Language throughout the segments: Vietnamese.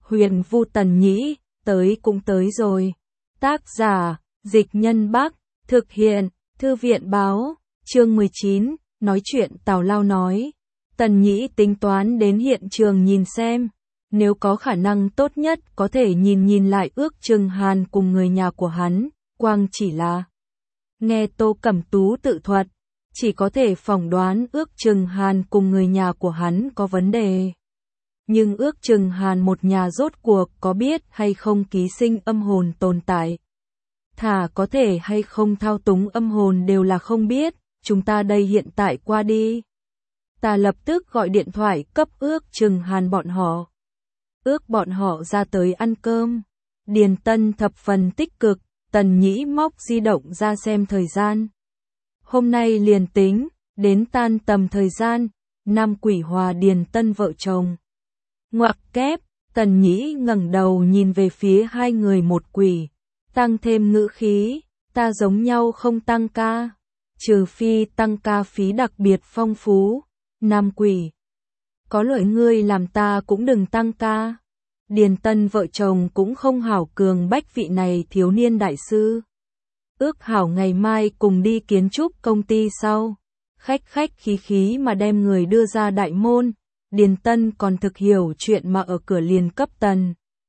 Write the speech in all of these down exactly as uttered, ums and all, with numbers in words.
Huyền Vu Tần Nhĩ, tới cũng tới rồi. Tác giả, Dịch Nhân Bắc, thực hiện, Thư viện Báo, chương mười chín, nói chuyện tào lao nói. Tần Nhĩ tính toán đến hiện trường nhìn xem, nếu có khả năng tốt nhất có thể nhìn nhìn lại Ước Chừng Hàn cùng người nhà của hắn, quang chỉ là nghe Tô Cẩm Tú tự thuật, chỉ có thể phỏng đoán Ước Chừng Hàn cùng người nhà của hắn có vấn đề. Nhưng Ước Chừng Hàn một nhà rốt cuộc có biết hay không ký sinh âm hồn tồn tại. Thả có thể hay không thao túng âm hồn đều là không biết, chúng ta đây hiện tại qua đi. Ta lập tức gọi điện thoại cấp Ước Chừng Hàn bọn họ. Ước bọn họ ra tới ăn cơm. Điền Tân thập phần tích cực, Tần Nhĩ móc di động ra xem thời gian. Hôm nay liền tính, đến tan tầm thời gian, Nam Quỷ hòa Điền Tân vợ chồng. Ngoặc kép, Tần Nhĩ ngẩng đầu nhìn về phía hai người một quỷ, tăng thêm ngữ khí, ta giống nhau không tăng ca, trừ phi tăng ca phí đặc biệt phong phú. Nam Quỷ, có lợi ngươi làm ta cũng đừng tăng ca. Điền Tân vợ chồng cũng không hảo cường bách vị này thiếu niên đại sư. Ước hảo ngày mai cùng đi kiến trúc công ty sau. Khách khách khí khí mà đem người đưa ra đại môn. Điền Tân còn thực hiểu chuyện mà ở cửa liền cấp Tần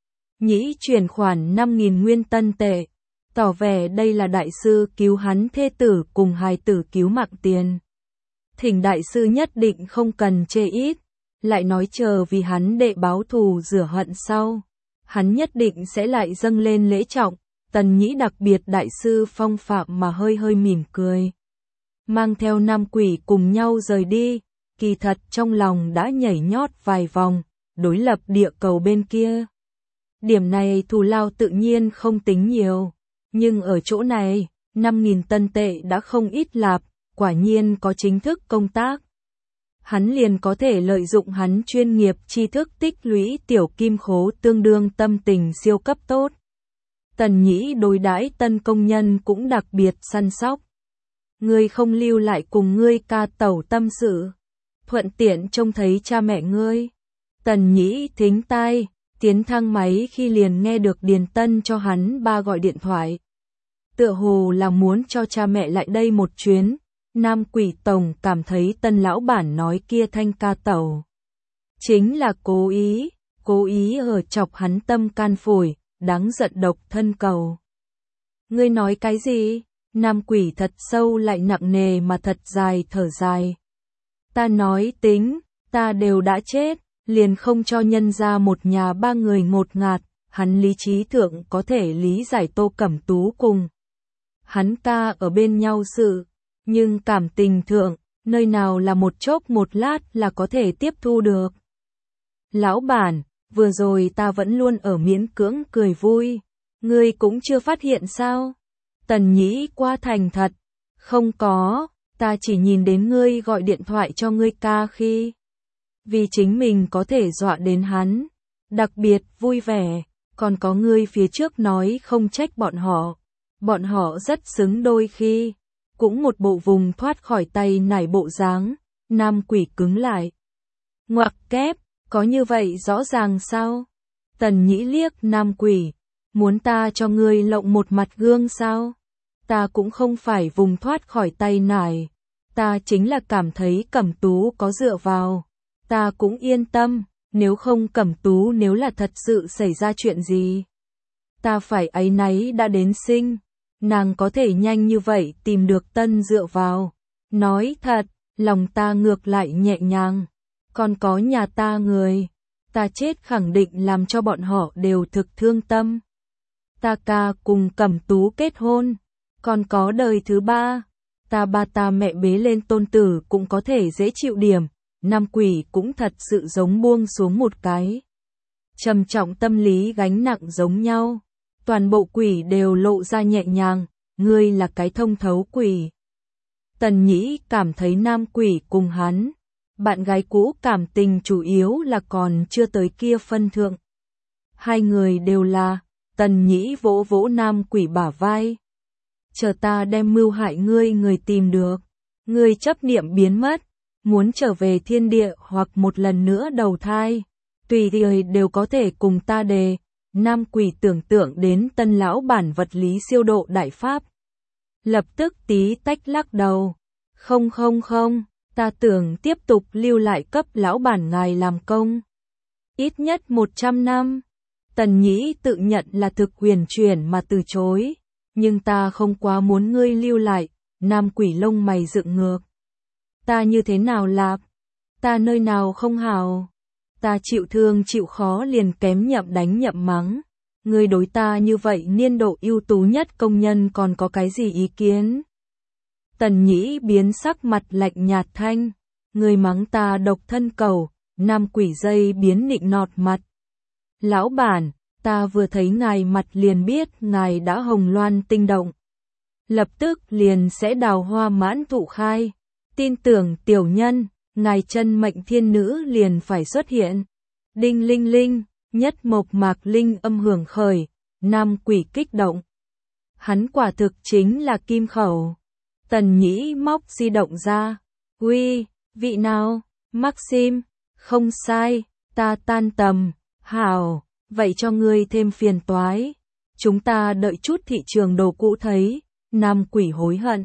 Nhĩ chuyển khoản năm nghìn nguyên tân tệ, tỏ vẻ đây là đại sư cứu hắn thê tử cùng hài tử cứu mạng tiền. Thỉnh đại sư nhất định không cần chê ít, lại nói chờ vì hắn đệ báo thù rửa hận sau, hắn nhất định sẽ lại dâng lên lễ trọng. Tần Nhĩ đặc biệt đại sư phong phạm mà hơi hơi mỉm cười, mang theo Nam Quỷ cùng nhau rời đi. Kỳ thật trong lòng đã nhảy nhót vài vòng, đối lập địa cầu bên kia. Điểm này thù lao tự nhiên không tính nhiều, nhưng ở chỗ này, năm nghìn tân tệ đã không ít lạp, quả nhiên có chính thức công tác. Hắn liền có thể lợi dụng hắn chuyên nghiệp tri thức tích lũy tiểu kim khố tương đương tâm tình siêu cấp tốt. Tần Nhĩ đối đãi tân công nhân cũng đặc biệt săn sóc. Ngươi không lưu lại cùng ngươi ca tẩu tâm sự, thuận tiện trông thấy cha mẹ ngươi. Tần Nhĩ thính tai, tiến thang máy khi liền nghe được Điền Tân cho hắn ba gọi điện thoại. Tựa hồ là muốn cho cha mẹ lại đây một chuyến. Nam Quỷ tổng cảm thấy Tân lão bản nói kia thanh ca tẩu chính là cố ý, cố ý ở chọc hắn tâm can phổi, đáng giận độc thân cầu. Ngươi nói cái gì? Nam Quỷ thật sâu lại nặng nề mà thật dài thở dài. Ta nói tính, ta đều đã chết, liền không cho nhân ra một nhà ba người ngột ngạt. Hắn lý trí thượng có thể lý giải Tô Cẩm Tú cùng hắn ca ở bên nhau sự, nhưng cảm tình thượng, nơi nào là một chốc một lát là có thể tiếp thu được. Lão bản, vừa rồi ta vẫn luôn ở miễn cưỡng cười vui, ngươi cũng chưa phát hiện sao? Tần Nhĩ qua thành thật, không có, ta chỉ nhìn đến ngươi gọi điện thoại cho ngươi ca khi vì chính mình có thể dọa đến hắn, đặc biệt vui vẻ, còn có ngươi phía trước nói không trách bọn họ, bọn họ rất xứng đôi khi, cũng một bộ vùng thoát khỏi tay nải bộ dáng. Nam Quỷ cứng lại. Ngoặc kép, có như vậy rõ ràng sao? Tần Nhĩ liếc Nam Quỷ, muốn ta cho ngươi lộng một mặt gương sao? Ta cũng không phải vùng thoát khỏi tay nải, ta chính là cảm thấy Cẩm Tú có dựa vào, ta cũng yên tâm, nếu không Cẩm Tú nếu là thật sự xảy ra chuyện gì, ta phải áy náy đã đến sinh. Nàng có thể nhanh như vậy tìm được tân dựa vào. Nói thật, lòng ta ngược lại nhẹ nhàng. Còn có nhà ta người, ta chết khẳng định làm cho bọn họ đều thực thương tâm. Ta ca cùng Cẩm Tú kết hôn, còn có đời thứ ba. Ta ba ta mẹ bế lên tôn tử cũng có thể dễ chịu điểm. Nam Quỷ cũng thật sự giống buông xuống một cái trầm trọng tâm lý gánh nặng giống nhau. Toàn bộ quỷ đều lộ ra nhẹ nhàng, ngươi là cái thông thấu quỷ. Tần Nhĩ cảm thấy Nam Quỷ cùng hắn, bạn gái cũ cảm tình chủ yếu là còn chưa tới kia phân thượng. Hai người đều là, Tần Nhĩ vỗ vỗ Nam Quỷ bả vai. Chờ ta đem mưu hại ngươi người tìm được, ngươi chấp niệm biến mất, muốn trở về thiên địa hoặc một lần nữa đầu thai. tùy thời đều có thể cùng ta đề. Nam Quỷ tưởng tượng đến Tân lão bản vật lý siêu độ đại pháp. Lập tức tí tách lắc đầu. Không không không, ta tưởng tiếp tục lưu lại cấp lão bản ngài làm công. Ít nhất một trăm năm. Tần Nhĩ tự nhận là thực huyền chuyển mà từ chối. Nhưng ta không quá muốn ngươi lưu lại. Nam Quỷ lông mày dựng ngược. Ta như thế nào lạp? Ta nơi nào không hào? Ta chịu thương chịu khó liền kém nhậm đánh nhậm mắng. Ngươi đối ta như vậy niên độ ưu tú nhất công nhân còn có cái gì ý kiến? Tần Nhĩ biến sắc mặt lạnh nhạt thanh. Ngươi mắng ta độc thân cầu. Nam Quỷ dây biến nịnh nọt mặt. Lão bản, ta vừa thấy ngài mặt liền biết ngài đã hồng loan tinh động. Lập tức liền sẽ đào hoa mãn thụ khai. Tin tưởng tiểu nhân, ngài chân mệnh thiên nữ liền phải xuất hiện. Đinh linh linh, nhất mộc mạc linh âm hưởng khởi, Nam Quỷ kích động. Hắn quả thực chính là kim khẩu. Tần Nhĩ móc di động ra. Uy, vị nào? Maxim, không sai, ta tan tầm. Hảo, vậy cho ngươi thêm phiền toái. Chúng ta đợi chút thị trường đồ cũ thấy. Nam Quỷ hối hận.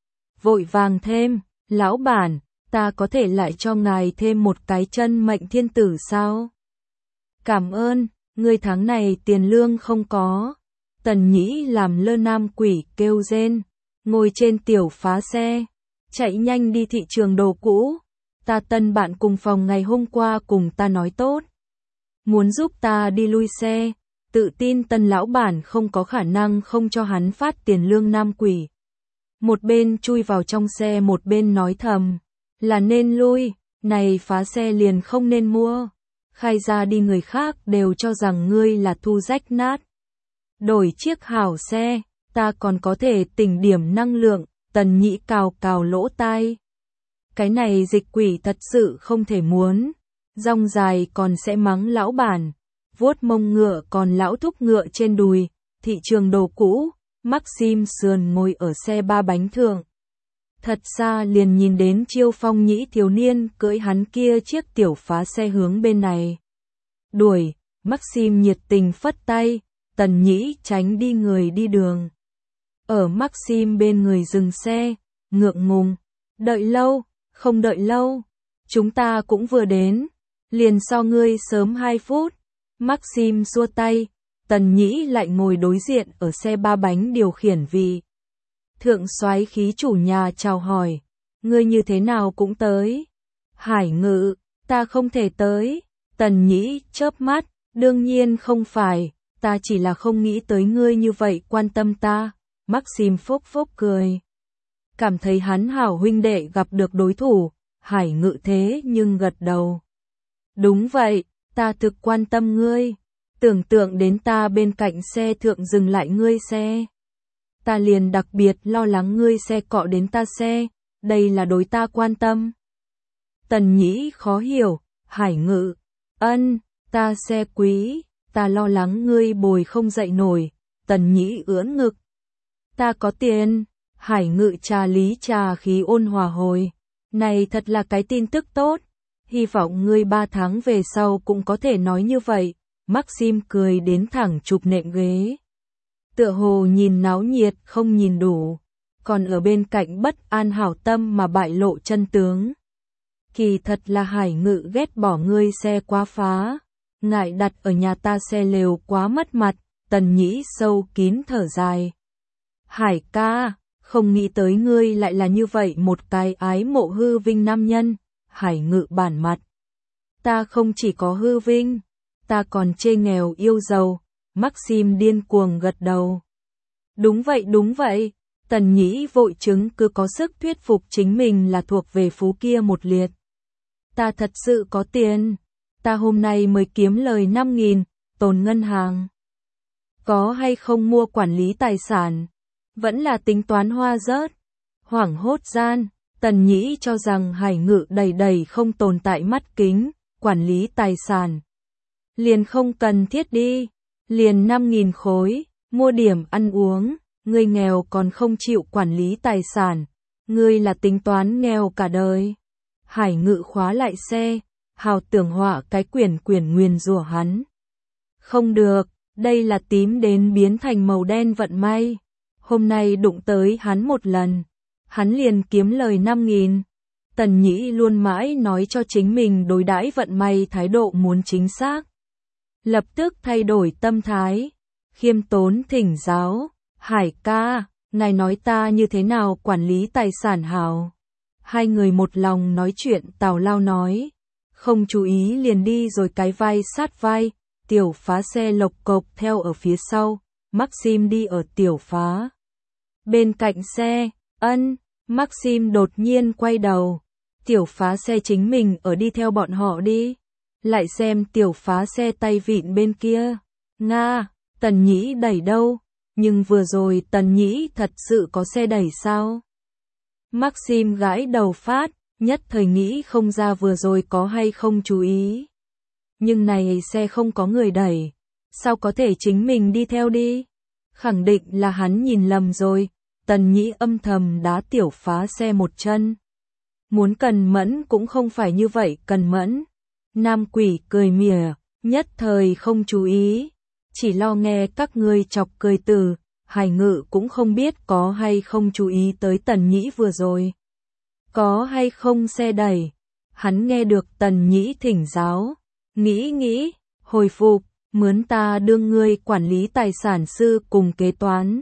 Vội vàng thêm, lão bản, ta có thể lại cho ngài thêm một cái chân mệnh thiên tử sao? Cảm ơn, ngươi tháng này tiền lương không có. Tần Nhĩ làm lơ Nam Quỷ kêu rên, ngồi trên tiểu phá xe, chạy nhanh đi thị trường đồ cũ. Ta tân bạn cùng phòng ngày hôm qua cùng ta nói tốt. Muốn giúp ta đi lui xe, tự tin tân lão bản không có khả năng không cho hắn phát tiền lương. Nam Quỷ một bên chui vào trong xe một bên nói thầm, là nên lui, này phá xe liền không nên mua. Khai ra đi người khác đều cho rằng ngươi là thu rách nát. Đổi chiếc hảo xe, ta còn có thể tỉnh điểm năng lượng. Tần Nhĩ cào cào lỗ tai. Cái này dịch quỷ thật sự không thể muốn. Rong dài còn sẽ mắng lão bản. Vuốt mông ngựa còn lão thúc ngựa trên đùi. Thị trường đồ cũ, Maxim sườn ngồi ở xe ba bánh thượng. Thật xa liền nhìn đến Chiêu Phong Nhĩ thiếu niên cưỡi hắn kia chiếc tiểu phá xe hướng bên này. Đuổi, Maxim nhiệt tình phất tay, Tần Nhĩ tránh đi người đi đường. Ở Maxim bên người dừng xe, ngượng ngùng, đợi lâu, không đợi lâu, chúng ta cũng vừa đến, liền so ngươi sớm hai phút. Maxim xua tay, Tần Nhĩ lại ngồi đối diện ở xe ba bánh điều khiển vị. Thượng soái khí chủ nhà chào hỏi, ngươi như thế nào cũng tới. Hải Ngự, ta không thể tới. Tần Nhĩ chớp mắt, đương nhiên không phải, ta chỉ là không nghĩ tới ngươi như vậy quan tâm ta. Maxim phốc phốc cười. Cảm thấy hắn hảo huynh đệ gặp được đối thủ, Hải Ngự thế nhưng gật đầu. Đúng vậy, ta thực quan tâm ngươi. Tưởng tượng đến ta bên cạnh xe thượng dừng lại ngươi xe. Ta liền đặc biệt lo lắng ngươi xe cọ đến ta xe, đây là đối ta quan tâm. Tần Nhĩ khó hiểu, Hải Ngự, ân, ta xe quý, ta lo lắng ngươi bồi không dậy nổi. Tần Nhĩ ưỡn ngực. Ta có tiền. Hải Ngự trà lý trà khí ôn hòa hồi. Này thật là cái tin tức tốt. Hy vọng ngươi ba tháng về sau cũng có thể nói như vậy. Maxim cười đến thẳng chụp nệm ghế. Tựa hồ nhìn náo nhiệt không nhìn đủ. Còn ở bên cạnh bất an hảo tâm mà bại lộ chân tướng. Kỳ thật là Hải Ngự ghét bỏ ngươi xe quá phá. Ngại đặt ở nhà ta xe lều quá mất mặt. Tần Nhĩ sâu kín thở dài. Hải ca, không nghĩ tới ngươi lại là như vậy một cái ái mộ hư vinh nam nhân. Hải Ngự bản mặt. Ta không chỉ có hư vinh, ta còn chê nghèo yêu giàu. Maxim điên cuồng gật đầu. Đúng vậy đúng vậy. Tần Nhĩ vội chứng cứ có sức thuyết phục chính mình là thuộc về phú kia một liệt. Ta thật sự có tiền. Ta hôm nay mới kiếm lời năm nghìn, tồn ngân hàng. Có hay không mua quản lý tài sản? Vẫn là tính toán hoa rớt. Hoảng hốt gian, Tần Nhĩ cho rằng Hải Ngự đầy đầy không tồn tại mắt kính, quản lý tài sản. Liền không cần thiết đi, liền năm nghìn khối, mua điểm ăn uống, ngươi nghèo còn không chịu quản lý tài sản, ngươi là tính toán nghèo cả đời. Hải Ngự khóa lại xe, hào tưởng họa cái quyển quyển nguyền rủa hắn. Không được, đây là tím đến biến thành màu đen vận may. Hôm nay đụng tới hắn một lần, hắn liền kiếm lời năm nghìn. Tần Nhĩ luôn mãi nói cho chính mình đối đãi vận may thái độ muốn chính xác. Lập tức thay đổi tâm thái, khiêm tốn thỉnh giáo, Hải ca, ngài nói ta như thế nào quản lý tài sản hảo. Hai người một lòng nói chuyện tào lao nói, không chú ý liền đi rồi cái vai sát vai, tiểu phá xe lộc cộc theo ở phía sau, Maxim đi ở tiểu phá. Bên cạnh xe, ân, Maxim đột nhiên quay đầu, tiểu phá xe chính mình ở đi theo bọn họ đi. Lại xem tiểu phá xe tay vịn bên kia, Nga, Tần Nhĩ đẩy đâu, nhưng vừa rồi Tần Nhĩ thật sự có xe đẩy sao? Maxim gãi đầu phát, nhất thời nghĩ không ra vừa rồi có hay không chú ý. Nhưng này xe không có người đẩy, sao có thể chính mình đi theo đi? Khẳng định là hắn nhìn lầm rồi, Tần Nhĩ âm thầm đá tiểu phá xe một chân. Muốn cần mẫn cũng không phải như vậy cần mẫn. Nam quỷ cười mỉa, nhất thời không chú ý, chỉ lo nghe các ngươi chọc cười từ, Hải Ngự cũng không biết có hay không chú ý tới Tần Nhĩ vừa rồi. Có hay không xe đẩy, hắn nghe được Tần Nhĩ thỉnh giáo, nghĩ nghĩ, hồi phục, mướn ta đương ngươi quản lý tài sản sư cùng kế toán.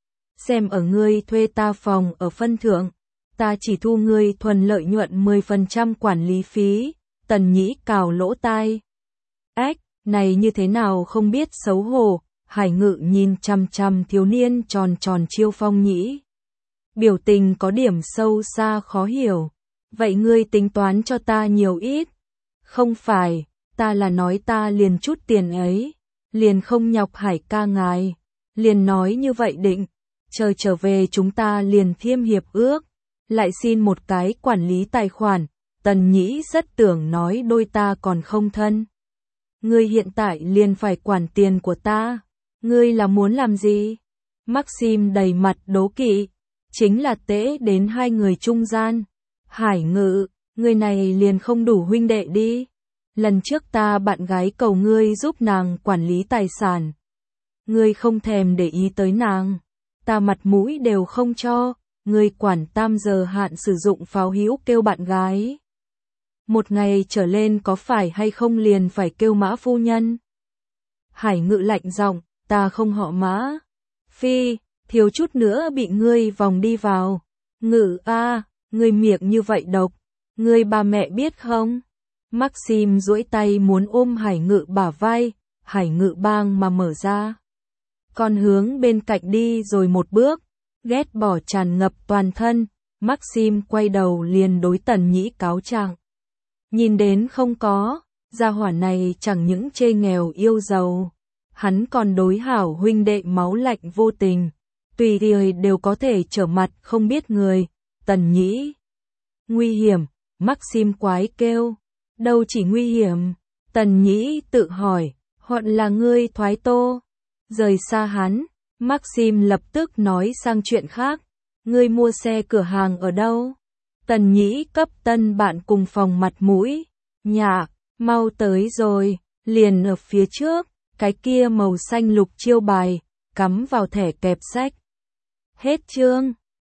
Xem ở ngươi thuê ta phòng ở phân thượng, ta chỉ thu ngươi thuần lợi nhuận mười phần trăm quản lý phí. Tần Nhĩ cào lỗ tai. Ếch, này như thế nào không biết xấu hổ, Hải Ngự nhìn chằm chằm thiếu niên tròn tròn Chiêu Phong Nhĩ. Biểu tình có điểm sâu xa khó hiểu. Vậy ngươi tính toán cho ta nhiều ít? Không phải, ta là nói ta liền chút tiền ấy, liền không nhọc Hải ca ngài. Liền nói như vậy định, chờ trở về chúng ta liền thiêm hiệp ước, lại xin một cái quản lý tài khoản. Tần Nhĩ rất tưởng nói đôi ta còn không thân. Ngươi hiện tại liền phải quản tiền của ta. Ngươi là muốn làm gì? Maxim đầy mặt đố kỵ. Chính là tễ đến hai người trung gian. Hải Ngự, người này liền không đủ huynh đệ đi. Lần trước ta bạn gái cầu ngươi giúp nàng quản lý tài sản. Ngươi không thèm để ý tới nàng. Ta mặt mũi đều không cho. Ngươi quản tam giờ hạn sử dụng pháo hữu kêu bạn gái. Một ngày trở lên có phải hay không liền phải kêu Mã phu nhân? Hải Ngự lạnh giọng, ta không họ Mã. Phi, thiếu chút nữa bị ngươi vòng đi vào. Ngự a, ngươi miệng như vậy độc, ngươi ba mẹ biết không? Maxim duỗi tay muốn ôm Hải Ngự bả vai, Hải Ngự bang mà mở ra. Còn hướng bên cạnh đi rồi một bước, ghét bỏ tràn ngập toàn thân, Maxim quay đầu liền đối Tần Nhĩ cáo trạng. Nhìn đến không có, gia hỏa này chẳng những chê nghèo yêu giàu, hắn còn đối hảo huynh đệ máu lạnh vô tình, tùy thời đều có thể trở mặt không biết người. Tần Nhĩ, nguy hiểm, Maxim quái kêu, đâu chỉ nguy hiểm, Tần Nhĩ tự hỏi, hoặc là ngươi thoái tô, rời xa hắn. Maxim lập tức nói sang chuyện khác, ngươi mua xe cửa hàng ở đâu? Tần Nhĩ cấp tân bạn cùng phòng mặt mũi, nhạc, mau tới rồi, liền ở phía trước, cái kia màu xanh lục chiêu bài, cắm vào thẻ kẹp sách. Hết chương.